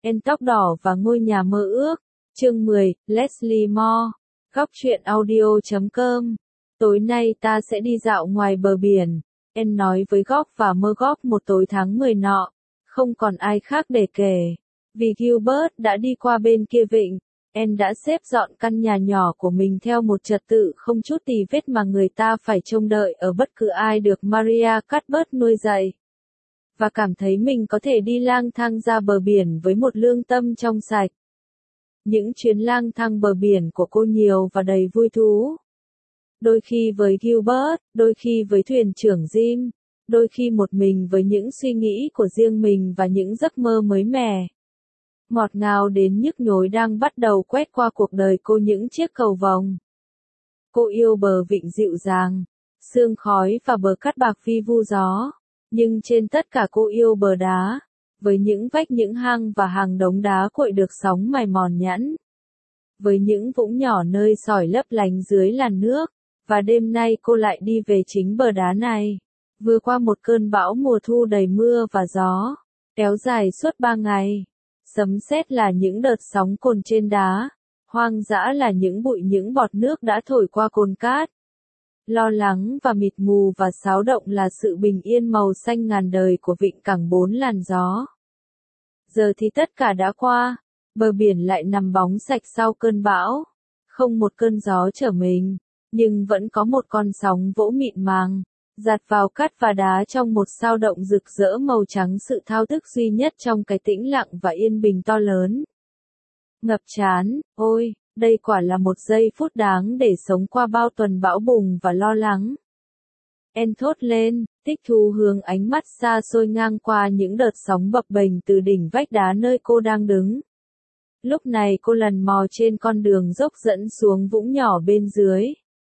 En tóc đỏ và ngôi nhà mơ ước. Chương 10, Leslie Moore. Góc truyện audio.com. Tối nay ta sẽ đi dạo ngoài bờ biển. En nói với Góc và Mơ Góc một tối tháng 10 nọ. Không còn ai khác để kể. Vì Gilbert đã đi qua bên kia vịnh. En đã xếp dọn căn nhà nhỏ của mình theo một trật tự không chút tì vết mà người ta phải trông đợi ở bất cứ ai được Maria Cuthbert nuôi dạy. Và cảm thấy mình có thể đi lang thang ra bờ biển với một lương tâm trong sạch. Những chuyến lang thang bờ biển của cô nhiều và đầy vui thú. Đôi khi với Gilbert, đôi khi với thuyền trưởng Jim, đôi khi một mình với những suy nghĩ của riêng mình và những giấc mơ mới mẻ. Ngọt ngào đến nhức nhối đang bắt đầu quét qua cuộc đời cô những chiếc cầu vồng. Cô yêu bờ vịnh dịu dàng, sương khói và bờ cát bạc vi vu gió. Nhưng trên tất cả cô yêu bờ đá, với những vách những hang và hàng đống đá cuội được sóng mài mòn nhẵn. Với những vũng nhỏ nơi sỏi lấp lánh dưới làn nước, và đêm nay cô lại đi về chính bờ đá này. Vừa qua một cơn bão mùa thu đầy mưa và gió, kéo dài suốt 3 ngày. Sấm sét là những đợt sóng cồn trên đá, hoang dã là những bụi những bọt nước đã thổi qua cồn cát. Lo lắng và mịt mù và xáo động là sự bình yên màu xanh ngàn đời của vịnh cảng 4 làn gió. Giờ thì tất cả đã qua, bờ biển lại nằm bóng sạch sau cơn bão. Không một cơn gió trở mình, nhưng vẫn có một con sóng vỗ mịn màng, dạt vào cát và đá trong một sao động rực rỡ màu trắng, sự thao thức duy nhất trong cái tĩnh lặng và yên bình to lớn. Ngập trán, ôi! Đây quả là một giây phút đáng để sống qua bao tuần bão bùng và lo lắng. En thốt lên, thích thú hướng ánh mắt xa xôi ngang qua những đợt sóng bập bềnh từ đỉnh vách đá nơi cô đang đứng. Lúc này cô lần mò trên con đường dốc dẫn xuống vũng nhỏ bên dưới.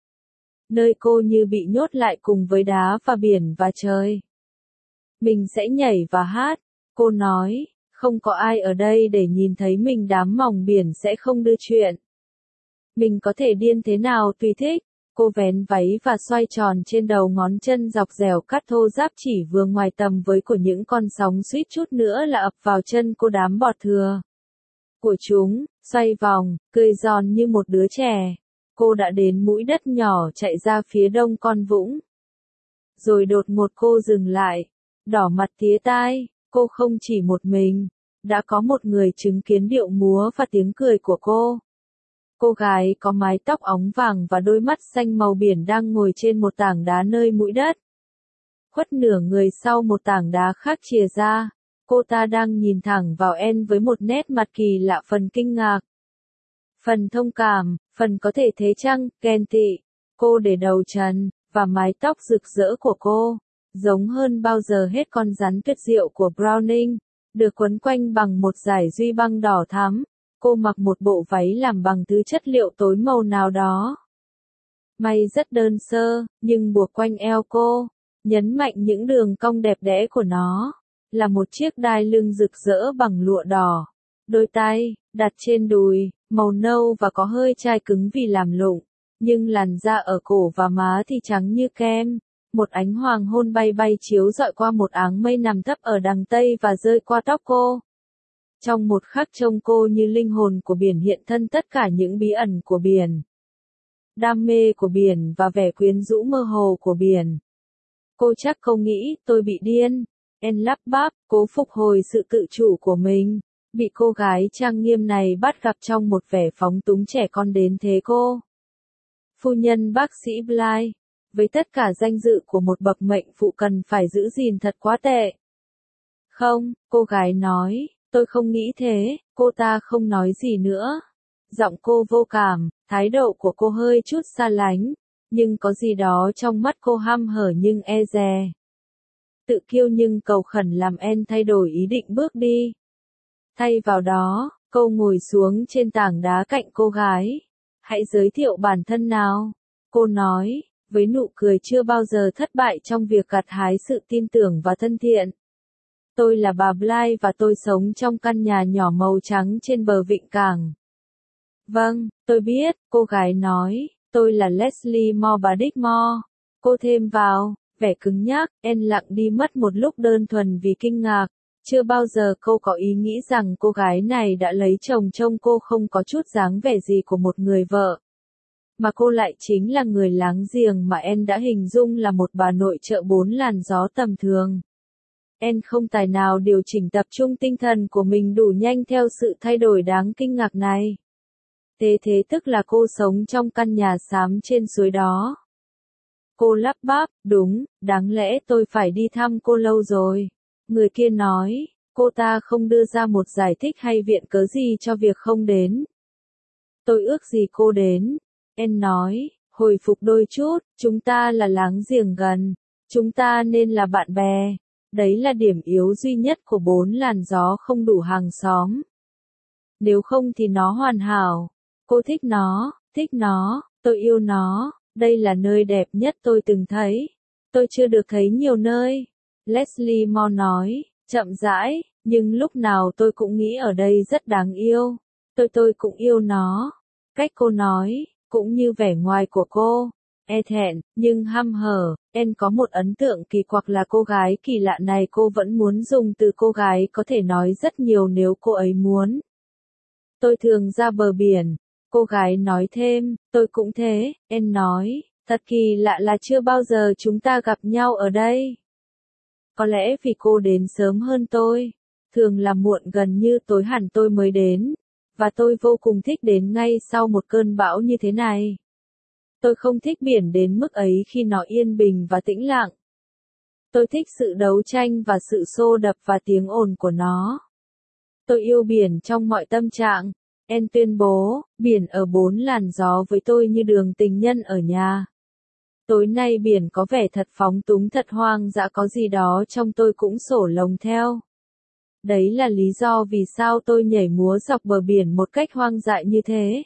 Nơi cô như bị nhốt lại cùng với đá và biển và trời. Mình sẽ nhảy và hát, cô nói, không có ai ở đây để nhìn thấy mình, đám mòng biển sẽ không đưa chuyện. Mình có thể điên thế nào tùy thích. Cô vén váy và xoay tròn trên đầu ngón chân dọc dẻo cát thô ráp chỉ vừa ngoài tầm với của những con sóng, suýt chút nữa là ập vào chân cô, đám bọt thừa của chúng, xoay vòng, cười giòn như một đứa trẻ. Cô đã đến mũi đất nhỏ chạy ra phía đông con vũng. Rồi đột ngột cô dừng lại, đỏ mặt tía tai. Cô không chỉ một mình, đã có một người chứng kiến điệu múa và tiếng cười của cô. Cô gái có mái tóc óng vàng và đôi mắt xanh màu biển đang ngồi trên một tảng đá nơi mũi đất. Khuất nửa người sau một tảng đá khác chìa ra, cô ta đang nhìn thẳng vào En với một nét mặt kỳ lạ, phần kinh ngạc, phần thông cảm, phần có thể thế chăng, ghen tị. Cô để đầu trần, và mái tóc rực rỡ của cô, giống hơn bao giờ hết con rắn tuyệt diệu của Browning, được quấn quanh bằng một dải duy băng đỏ thắm. Cô mặc một bộ váy làm bằng thứ chất liệu tối màu nào đó. May rất đơn sơ, nhưng buộc quanh eo cô, nhấn mạnh những đường cong đẹp đẽ của nó, là một chiếc đai lưng rực rỡ bằng lụa đỏ. Đôi tay, đặt trên đùi, màu nâu và có hơi chai cứng vì làm lụng, nhưng làn da ở cổ và má thì trắng như kem. Một ánh hoàng hôn bay bay chiếu rọi qua một áng mây nằm thấp ở đằng tây và rơi qua tóc cô. Trong một khắc trông cô như linh hồn của biển, hiện thân tất cả những bí ẩn của biển, đam mê của biển và vẻ quyến rũ mơ hồ của biển. Cô chắc không nghĩ tôi bị điên. En lắp bắp, cố phục hồi sự tự chủ của mình. Bị cô gái trang nghiêm này bắt gặp trong một vẻ phóng túng trẻ con đến thế cô. Phu nhân bác sĩ Bly, với tất cả danh dự của một bậc mệnh phụ cần phải giữ gìn thật quá tệ. Không, cô gái nói. Tôi không nghĩ thế. Cô ta không nói gì nữa. Giọng cô vô cảm, thái độ của cô hơi chút xa lánh, nhưng có gì đó trong mắt cô hăm hở nhưng e dè. Tự kiêu nhưng cầu khẩn làm En thay đổi ý định bước đi. Thay vào đó, cô ngồi xuống trên tảng đá cạnh cô gái. Hãy giới thiệu bản thân nào, cô nói, với nụ cười chưa bao giờ thất bại trong việc gặt hái sự tin tưởng và thân thiện. Tôi là bà Bly và tôi sống trong căn nhà nhỏ màu trắng trên bờ vịnh cảng. Vâng, tôi biết, cô gái nói, tôi là Leslie Moore, bà Dickmore. Cô thêm vào, vẻ cứng nhắc. En lặng đi mất một lúc đơn thuần vì kinh ngạc. Chưa bao giờ cô có ý nghĩ rằng cô gái này đã lấy chồng, trông cô không có chút dáng vẻ gì của một người vợ. Mà cô lại chính là người láng giềng mà Anne đã hình dung là một bà nội trợ bốn làn gió tầm thường. Anne không tài nào điều chỉnh tập trung tinh thần của mình đủ nhanh theo sự thay đổi đáng kinh ngạc này. Thế tức là cô sống trong căn nhà xám trên suối đó. Cô lắp bắp, đúng, đáng lẽ tôi phải đi thăm cô lâu rồi. Người kia nói, cô ta không đưa ra một giải thích hay viện cớ gì cho việc không đến. Tôi ước gì cô đến. Anne nói, hồi phục đôi chút, chúng ta là láng giềng gần, chúng ta nên là bạn bè. Đấy là điểm yếu duy nhất của bốn làn gió không đủ hàng xóm. Nếu không thì nó hoàn hảo. Cô thích nó, tôi yêu nó, đây là nơi đẹp nhất tôi từng thấy. Tôi chưa được thấy nhiều nơi. Leslie Moore nói, chậm rãi, nhưng lúc nào tôi cũng nghĩ ở đây rất đáng yêu. Tôi cũng yêu nó. Cách cô nói, cũng như vẻ ngoài của cô. E thẹn, nhưng hăm hở. Anne có một ấn tượng kỳ quặc là cô gái kỳ lạ này cô vẫn muốn dùng từ cô gái có thể nói rất nhiều nếu cô ấy muốn. Tôi thường ra bờ biển. Cô gái nói thêm, tôi cũng thế. Anne nói, thật kỳ lạ là chưa bao giờ chúng ta gặp nhau ở đây. Có lẽ vì cô đến sớm hơn tôi. Thường là muộn gần như tối hẳn tôi mới đến. Và tôi vô cùng thích đến ngay sau một cơn bão như thế này. Tôi không thích biển đến mức ấy khi nó yên bình và tĩnh lặng. Tôi thích sự đấu tranh và sự xô đập và tiếng ồn của nó. Tôi yêu biển trong mọi tâm trạng. Anne tuyên bố, biển ở bốn làn gió với tôi như đường tình nhân ở nhà. Tối nay biển có vẻ thật phóng túng, thật hoang dã, có gì đó trong tôi cũng sổ lồng theo. Đấy là lý do vì sao tôi nhảy múa dọc bờ biển một cách hoang dại như thế.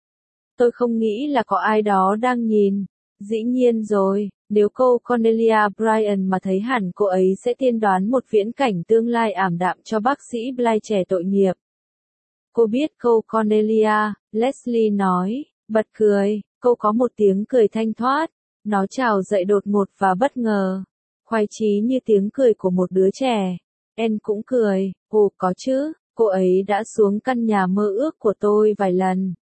Tôi không nghĩ là có ai đó đang nhìn. Dĩ nhiên rồi, nếu cô Cornelia Bryant mà thấy hẳn cô ấy sẽ tiên đoán một viễn cảnh tương lai ảm đạm cho bác sĩ Bly trẻ tội nghiệp. Cô biết cô Cornelia, Leslie nói, bật cười, cô có một tiếng cười thanh thoát. Nó trào dậy đột ngột và bất ngờ. Khoái chí như tiếng cười của một đứa trẻ. Anne cũng cười, ồ có chứ, cô ấy đã xuống căn nhà mơ ước của tôi vài lần.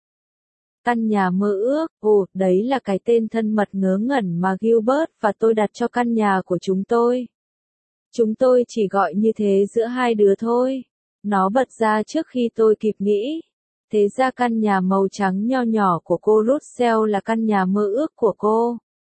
Căn nhà mơ ước, ồ, đấy là cái tên thân mật ngớ ngẩn mà Gilbert và tôi đặt cho căn nhà của chúng tôi. Chúng tôi chỉ gọi như thế giữa hai đứa thôi. Nó bật ra trước khi tôi kịp nghĩ. Thế ra căn nhà màu trắng nho nhỏ của cô Russell là căn nhà mơ ước của cô.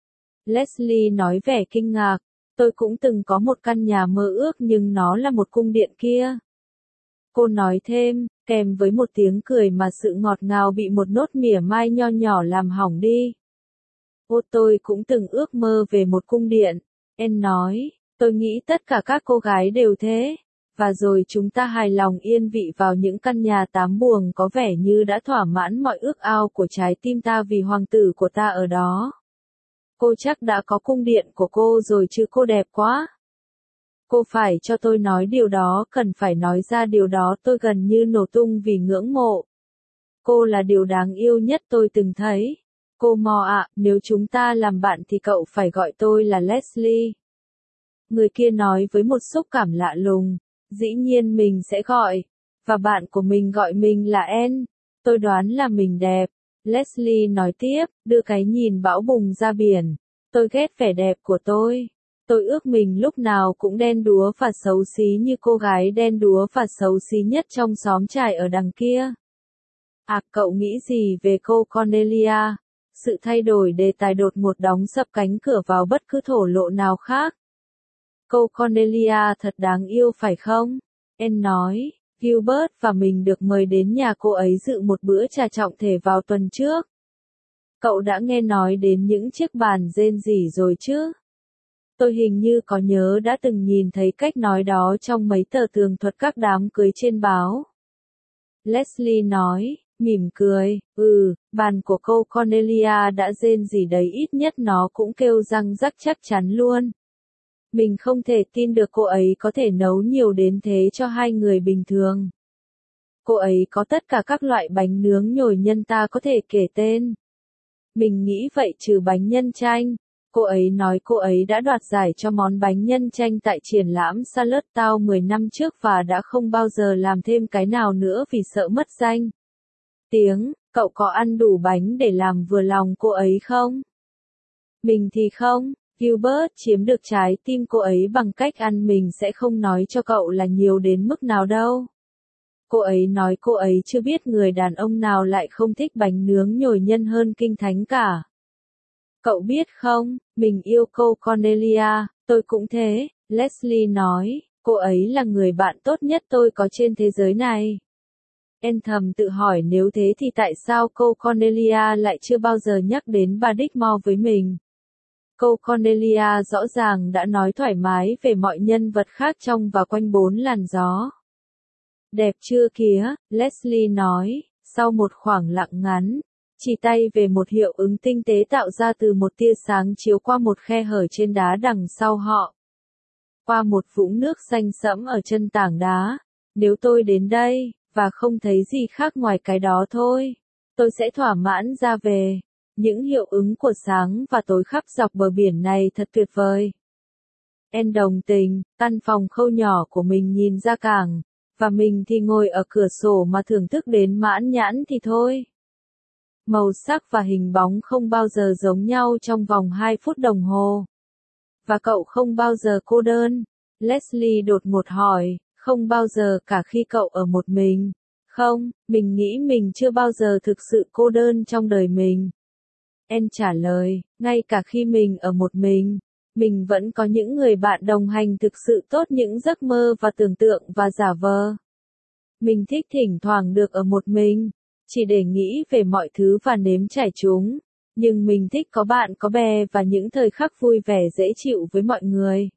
Leslie nói vẻ kinh ngạc. Tôi cũng từng có một căn nhà mơ ước nhưng nó là một cung điện kia. Cô nói thêm, kèm với một tiếng cười mà sự ngọt ngào bị một nốt mỉa mai nho nhỏ làm hỏng đi. Ô, tôi cũng từng ước mơ về một cung điện. Anne nói, tôi nghĩ tất cả các cô gái đều thế. Và rồi chúng ta hài lòng yên vị vào những căn nhà 8 buồng có vẻ như đã thỏa mãn mọi ước ao của trái tim ta vì hoàng tử của ta ở đó. Cô chắc đã có cung điện của cô rồi chứ, cô đẹp quá. Cô phải cho tôi nói điều đó, cần phải nói ra điều đó, tôi gần như nổ tung vì ngưỡng mộ. Cô là điều đáng yêu nhất tôi từng thấy. Cô Mo ạ, nếu chúng ta làm bạn thì cậu phải gọi tôi là Leslie. Người kia nói với một xúc cảm lạ lùng. Dĩ nhiên mình sẽ gọi. Và bạn của mình gọi mình là Anne. Tôi đoán là mình đẹp. Leslie nói tiếp, đưa cái nhìn bão bùng ra biển. Tôi ghét vẻ đẹp của tôi. Tôi ước mình lúc nào cũng đen đúa và xấu xí như cô gái đen đúa và xấu xí nhất trong xóm trại ở đằng kia. À, cậu nghĩ gì về cô Cornelia? Sự thay đổi đề tài đột ngột đóng sập cánh cửa vào bất cứ thổ lộ nào khác. Cô Cornelia thật đáng yêu phải không? Anne nói, Gilbert và mình được mời đến nhà cô ấy dự một bữa trà trọng thể vào tuần trước. Cậu đã nghe nói đến những chiếc bàn rên rỉ rồi chứ? Tôi hình như có nhớ đã từng nhìn thấy cách nói đó trong mấy tờ tường thuật các đám cưới trên báo. Leslie nói, mỉm cười, bàn của cô Cornelia đã rên rỉ đấy, ít nhất nó cũng kêu răng rắc chắc chắn luôn. Mình không thể tin được cô ấy có thể nấu nhiều đến thế cho hai người bình thường. Cô ấy có tất cả các loại bánh nướng nhồi nhân ta có thể kể tên. Mình nghĩ vậy trừ bánh nhân chanh. Cô ấy nói cô ấy đã đoạt giải cho món bánh nhân chanh tại triển lãm Salad Town 10 năm trước và đã không bao giờ làm thêm cái nào nữa vì sợ mất danh tiếng. Cậu có ăn đủ bánh để làm vừa lòng cô ấy không? Mình thì không. Gilbert chiếm được trái tim cô ấy bằng cách ăn mình sẽ không nói cho cậu là nhiều đến mức nào đâu. Cô ấy nói cô ấy chưa biết người đàn ông nào lại không thích bánh nướng nhồi nhân hơn kinh thánh cả. Cậu biết không, mình yêu cô Cornelia, tôi cũng thế, Leslie nói, cô ấy là người bạn tốt nhất tôi có trên thế giới này. Em thầm tự hỏi nếu thế thì tại sao cô Cornelia lại chưa bao giờ nhắc đến bà Dickmore với mình. Cô Cornelia rõ ràng đã nói thoải mái về mọi nhân vật khác trong và quanh bốn làn gió. Đẹp chưa kìa, Leslie nói, sau một khoảng lặng ngắn, chỉ tay về một hiệu ứng tinh tế tạo ra từ một tia sáng chiếu qua một khe hở trên đá đằng sau họ. Qua một vũng nước xanh sẫm ở chân tảng đá, nếu tôi đến đây, và không thấy gì khác ngoài cái đó thôi, tôi sẽ thỏa mãn ra về. Những hiệu ứng của sáng và tối khắp dọc bờ biển này thật tuyệt vời. Em đồng tình, căn phòng khâu nhỏ của mình nhìn ra cảng, và mình thì ngồi ở cửa sổ mà thưởng thức đến mãn nhãn thì thôi. Màu sắc và hình bóng không bao giờ giống nhau trong vòng 2 phút đồng hồ. Và cậu không bao giờ cô đơn. Leslie đột ngột hỏi, không bao giờ cả khi cậu ở một mình. Không, mình nghĩ mình chưa bao giờ thực sự cô đơn trong đời mình. Em trả lời, ngay cả khi mình ở một mình vẫn có những người bạn đồng hành thực sự tốt, những giấc mơ và tưởng tượng và giả vờ. Mình thích thỉnh thoảng được ở một mình, chỉ để nghĩ về mọi thứ và nếm trải chúng, nhưng mình thích có bạn có bè và những thời khắc vui vẻ dễ chịu với mọi người.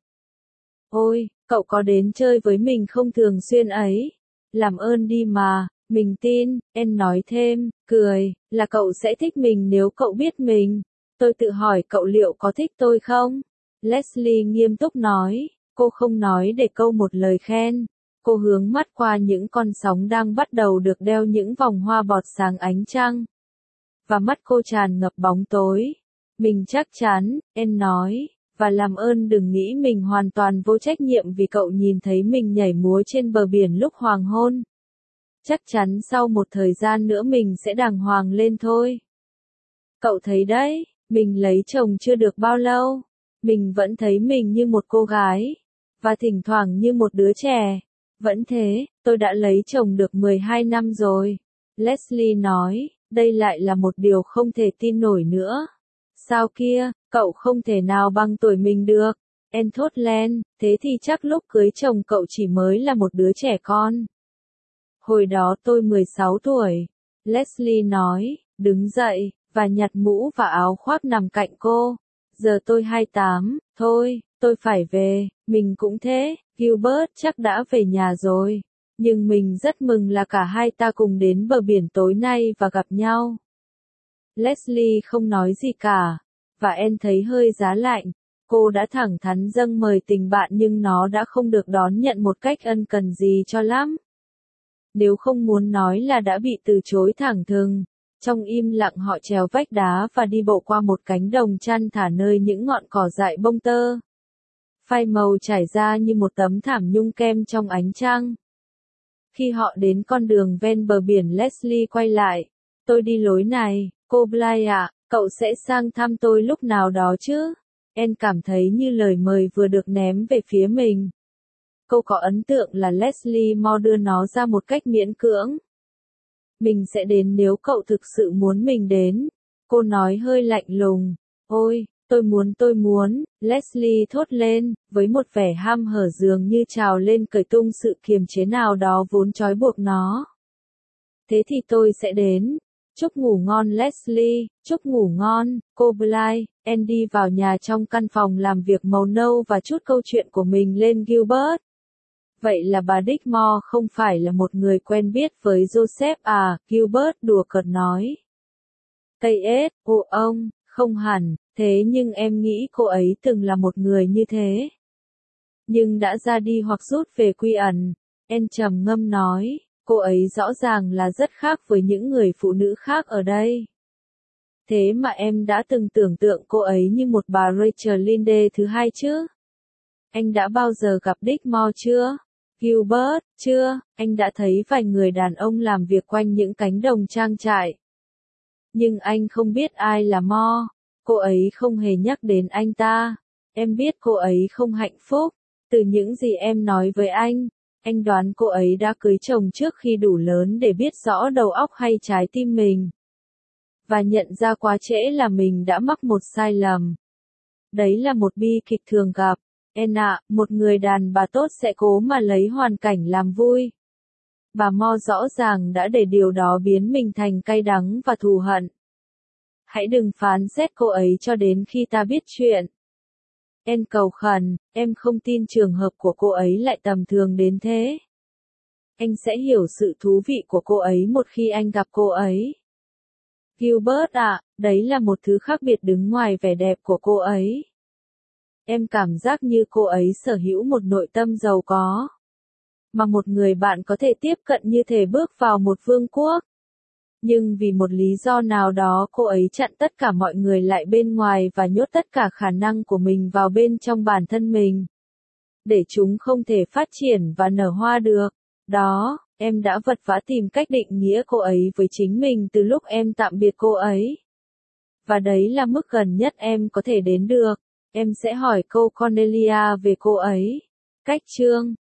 Ôi, cậu có đến chơi với mình không thường xuyên ấy? Làm ơn đi mà, mình tin, em nói thêm, cười, là cậu sẽ thích mình nếu cậu biết mình. Tôi tự hỏi cậu liệu có thích tôi không? Leslie nghiêm túc nói, cô không nói để câu một lời khen. Cô hướng mắt qua những con sóng đang bắt đầu được đeo những vòng hoa bọt sáng ánh trăng. Và mắt cô tràn ngập bóng tối. Mình chắc chắn, em nói, và làm ơn đừng nghĩ mình hoàn toàn vô trách nhiệm vì cậu nhìn thấy mình nhảy múa trên bờ biển lúc hoàng hôn. Chắc chắn sau một thời gian nữa mình sẽ đàng hoàng lên thôi. Cậu thấy đấy, mình lấy chồng chưa được bao lâu. Mình vẫn thấy mình như một cô gái. Và thỉnh thoảng như một đứa trẻ. Vẫn thế, tôi đã lấy chồng được 12 năm rồi. Leslie nói, đây lại là một điều không thể tin nổi nữa. Sao kia, cậu không thể nào bằng tuổi mình được. Em thốt lên, thế thì chắc lúc cưới chồng cậu chỉ mới là một đứa trẻ con. Hồi đó tôi 16 tuổi. Leslie nói, đứng dậy, và nhặt mũ và áo khoác nằm cạnh cô. Giờ tôi 28, thôi, tôi phải về, mình cũng thế, Gilbert chắc đã về nhà rồi. Nhưng mình rất mừng là cả hai ta cùng đến bờ biển tối nay và gặp nhau. Leslie không nói gì cả, và Anne thấy hơi giá lạnh. Cô đã thẳng thắn dâng mời tình bạn nhưng nó đã không được đón nhận một cách ân cần gì cho lắm. Nếu không muốn nói là đã bị từ chối thẳng thừng. Trong im lặng họ trèo vách đá và đi bộ qua một cánh đồng chăn thả nơi những ngọn cỏ dại bông tơ. Phai màu trải ra như một tấm thảm nhung kem trong ánh trăng. Khi họ đến con đường ven bờ biển Leslie quay lại. Tôi đi lối này, cô Bly ạ, cậu sẽ sang thăm tôi lúc nào đó chứ? Anne cảm thấy như lời mời vừa được ném về phía mình. Cô có ấn tượng là Leslie Moore đưa nó ra một cách miễn cưỡng. Mình sẽ đến nếu cậu thực sự muốn mình đến. Cô nói hơi lạnh lùng. Ôi, tôi muốn, Leslie thốt lên, với một vẻ ham hở dường như trào lên cởi tung sự kiềm chế nào đó vốn trói buộc nó. Thế thì tôi sẽ đến. Chúc ngủ ngon Leslie, chúc ngủ ngon, cô Bly. Anne đi vào nhà trong căn phòng làm việc màu nâu và trút câu chuyện của mình lên Gilbert. Vậy là bà Dickmore không phải là một người quen biết với Joseph à, Gilbert đùa cợt nói. Tây ết, ông, không hẳn, thế nhưng em nghĩ cô ấy từng là một người như thế. Nhưng đã ra đi hoặc rút về quy ẩn, Anne trầm ngâm nói, cô ấy rõ ràng là rất khác với những người phụ nữ khác ở đây. Thế mà em đã từng tưởng tượng cô ấy như một bà Rachel Linde thứ hai chứ? Anh đã bao giờ gặp Dick Moore chưa? Gilbert, chưa, anh đã thấy vài người đàn ông làm việc quanh những cánh đồng trang trại. Nhưng anh không biết ai là Moore. Cô ấy không hề nhắc đến anh ta. Em biết cô ấy không hạnh phúc. Từ những gì em nói với anh đoán cô ấy đã cưới chồng trước khi đủ lớn để biết rõ đầu óc hay trái tim mình. Và nhận ra quá trễ là mình đã mắc một sai lầm. Đấy là một bi kịch thường gặp. Anna, một người đàn bà tốt sẽ cố mà lấy hoàn cảnh làm vui. Bà Mo rõ ràng đã để điều đó biến mình thành cay đắng và thù hận. Hãy đừng phán xét cô ấy cho đến khi ta biết chuyện. Em cầu khẩn, em không tin trường hợp của cô ấy lại tầm thường đến thế. Anh sẽ hiểu sự thú vị của cô ấy một khi anh gặp cô ấy. Gilbert ạ, đấy là một thứ khác biệt đứng ngoài vẻ đẹp của cô ấy. Em cảm giác như cô ấy sở hữu một nội tâm giàu có. Mà một người bạn có thể tiếp cận như thể bước vào một vương quốc. Nhưng vì một lý do nào đó cô ấy chặn tất cả mọi người lại bên ngoài và nhốt tất cả khả năng của mình vào bên trong bản thân mình. Để chúng không thể phát triển và nở hoa được. Đó, em đã vật vã tìm cách định nghĩa cô ấy với chính mình từ lúc em tạm biệt cô ấy. Và đấy là mức gần nhất em có thể đến được. Em sẽ hỏi câu Cornelia về cô ấy. Cách chương